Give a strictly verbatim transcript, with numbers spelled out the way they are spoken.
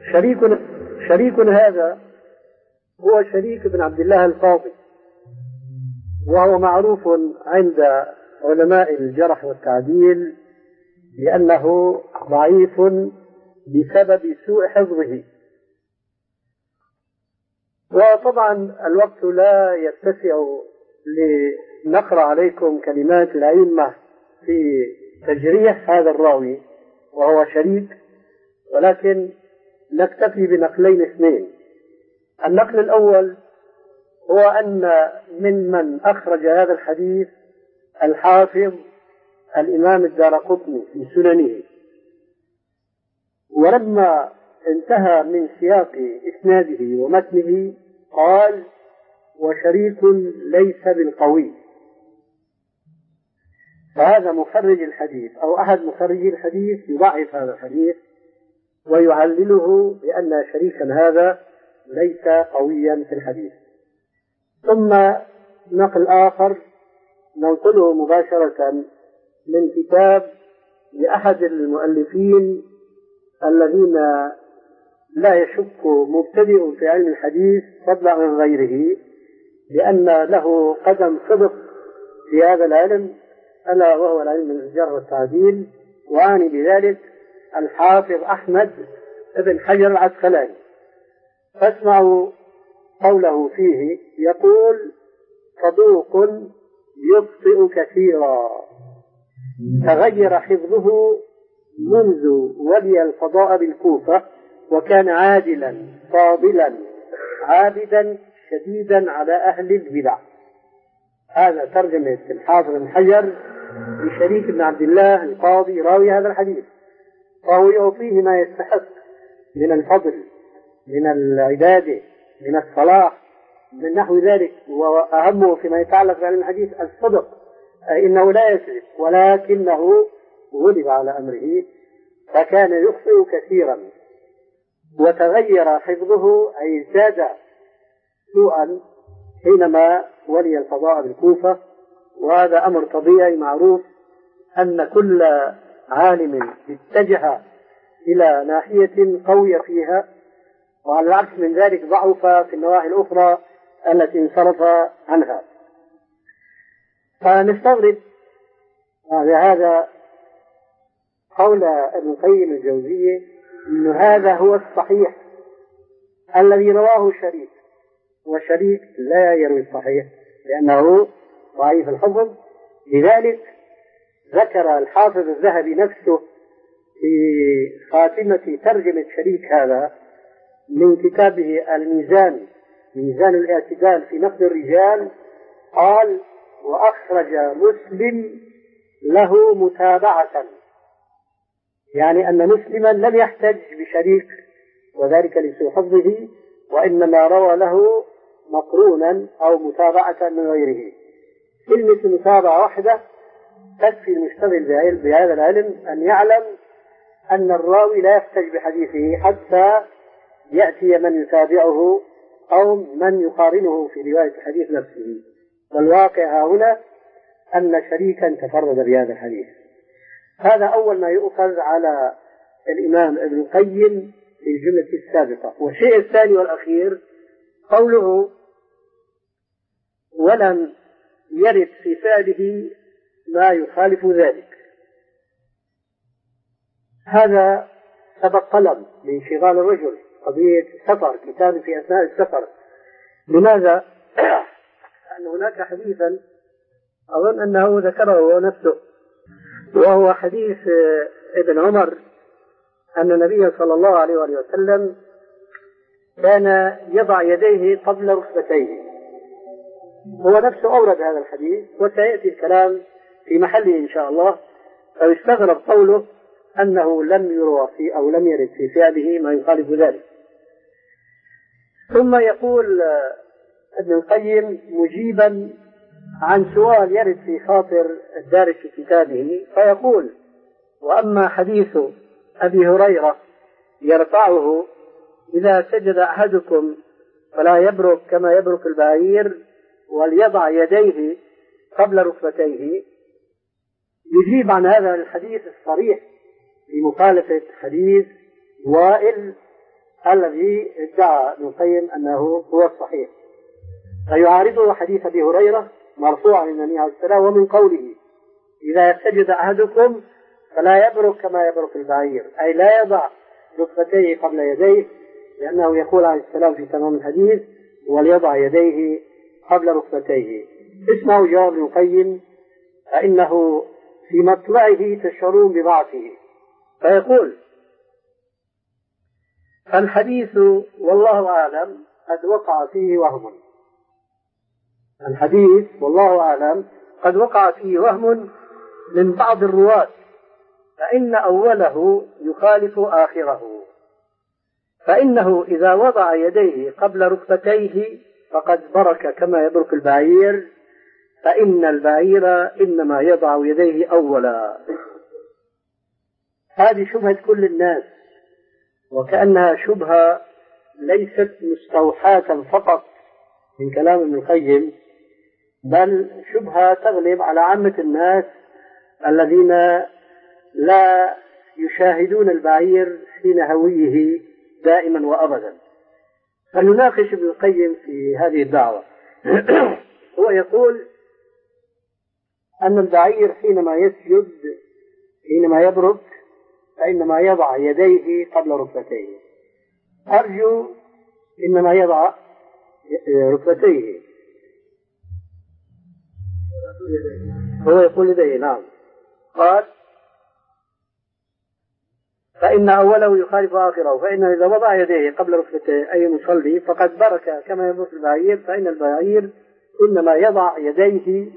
شريك شريك هذا هو شريك بن عبد الله القاضي، وهو معروف عند علماء الجرح والتعديل لأنه ضعيف بسبب سوء حفظه. وطبعا الوقت لا يتسع لنقرأ عليكم كلمات الأئمة في تجريح هذا الراوي وهو شريك، ولكن نكتفي بنقلين اثنين. النقل الأول هو أن ممن أخرج هذا الحديث الحافظ الإمام الدارقطني في سننه، ولما انتهى من سياق إسناده ومتنه قال: وشريك ليس بالقوي. فهذا مخرج الحديث أو أحد مخرجي الحديث يضعف هذا الحديث ويعلله بأن شريكا هذا ليس قويا في الحديث. ثم نقل آخر ننقله مباشرة من كتاب لأحد المؤلفين الذين لا يشك مبتدئ في علم الحديث فضلا عن غيره لأن له قدم صدق في هذا العلم، ألا وهو العلم الجرح والتعديل، وأعني بذلك الحافظ أحمد بن حجر العسقلاني. فاسمعوا قوله فيه، يقول: صدوق يخطئ كثيرا، تغير حفظه منذ ولي القضاء بالكوفة، وكان عادلا فاضلا عابدا شديدا على أهل البدع. هذا ترجمة الحافظ بن حجر لشريك بن عبد الله القاضي راوي هذا الحديث، فهو يعطيه ما يستحق من الفضل، من العبادة، من الصلاح، من نحو ذلك. وأهمه فيما يتعلق بعلم الحديث الصدق، أي إنه لا يكذب، ولكنه غلب على أمره فكان يخطئ كثيرا، وتغير حفظه أي زاد سوءا حينما ولي القضاء بالكوفة. وهذا أمر طبيعي معروف أن كل عالم اتجه إلى ناحية قوية فيها، وعلى العكس من ذلك ضعف في النواحي الأخرى التي انصرف عنها. فنستغرب على هذا قول ابن القيم الجوزية أن هذا هو الصحيح الذي رواه شريك، وشريك لا يروي الصحيح لأنه ضعيف الحفظ. لذلك ذكر الحافظ الذهبي نفسه في خاتمة ترجمة شريك هذا من كتابه الميزان، ميزان الاعتدال في نقد الرجال، قال: وأخرج مسلم له متابعة، يعني أن مسلما لم يحتج بشريك وذلك لسوء حفظه، وإنما روى له مقرونا أو متابعة من غيره. كلمة متابعة واحدة تكفي المشتغل بهذا العلم أن يعلم أن الراوي لا يحتج بحديثه حتى يأتي من يتابعه أو من يقارنه في رواية الحديث نفسه. والواقع هنا أن شريكا تفرد بهذا الحديث. هذا أول ما يؤخذ على الإمام ابن القيم في الجملة السابقة. والشيء الثاني والأخير قوله: ولم يرد في فعله ما يخالف ذلك. هذا سبق قلم لانشغال الرجل قضية السفر، كتاب في أثناء السفر. لماذا؟ لأن هناك حديثا أظن أنه ذكره هو نفسه، وهو حديث ابن عمر أن النبي صلى الله عليه وسلم كان يضع يديه قبل ركبتيه. هو نفسه أورد هذا الحديث وسيأتي الكلام في محله إن شاء الله. فيستغرب قوله أنه لم يروى في أو لم يرد في فعله ما يخالف ذلك. ثم يقول ابن القيم مجيبا عن سؤال يرد في خاطر الدارس في كتابه، فيقول: وأما حديث أبي هريرة يرفعه: إذا سجد أحدكم فلا يبرك كما يبرك البعير وليضع يديه قبل ركبتيه، يجيب عن هذا الحديث الصريح في مخالفة حديث وائل الذي ادعى ابن القيم أنه هو الصحيح. فيعارضه حديث أبي هريرة مرفوعا إلى النبي عليه السلام ومن قوله إذا سجد أحدكم فلا يبرك كما يبرك البعير، أي لا يضع ركبتيه قبل يديه، لأنه يقول عليه السلام في تمام الحديث وليضع يديه قبل ركبتيه. اسمعوا جواب ابن القيم فإنه في مطلعه تشعرون بضعفه. فيقول الحديث والله أعلم قد وقع فيه وهم. الحديث والله أعلم قد وقع فيه وهم من بعض الرواة، فإن أوله يخالف آخره، فإنه إذا وضع يديه قبل ركبتيه فقد برك كما يبرك البعير، فإن البعير إنما يضع يديه أولا. هذه شبهة كل الناس، وكأنها شبهة ليست مستوحاة فقط من كلام ابن القيم، بل شبهة تغلب على عامة الناس الذين لا يشاهدون البعير حين هويه دائما وأبدا. فلنناقش ابن القيم في هذه الدعوة. هو يقول أن البعير حينما يسجد حينما يبرك فإنما يضع يديه قبل ركبتيه. أرجو إنما يضع ركبتيه. هو يقول يديه نعم. قال فإن أوله يخالف آخره، فإنه إذا وضع يديه قبل ركبتيه أي مصلي فقد برك كما يبرك البعير، فإن البعير إنما يضع يديه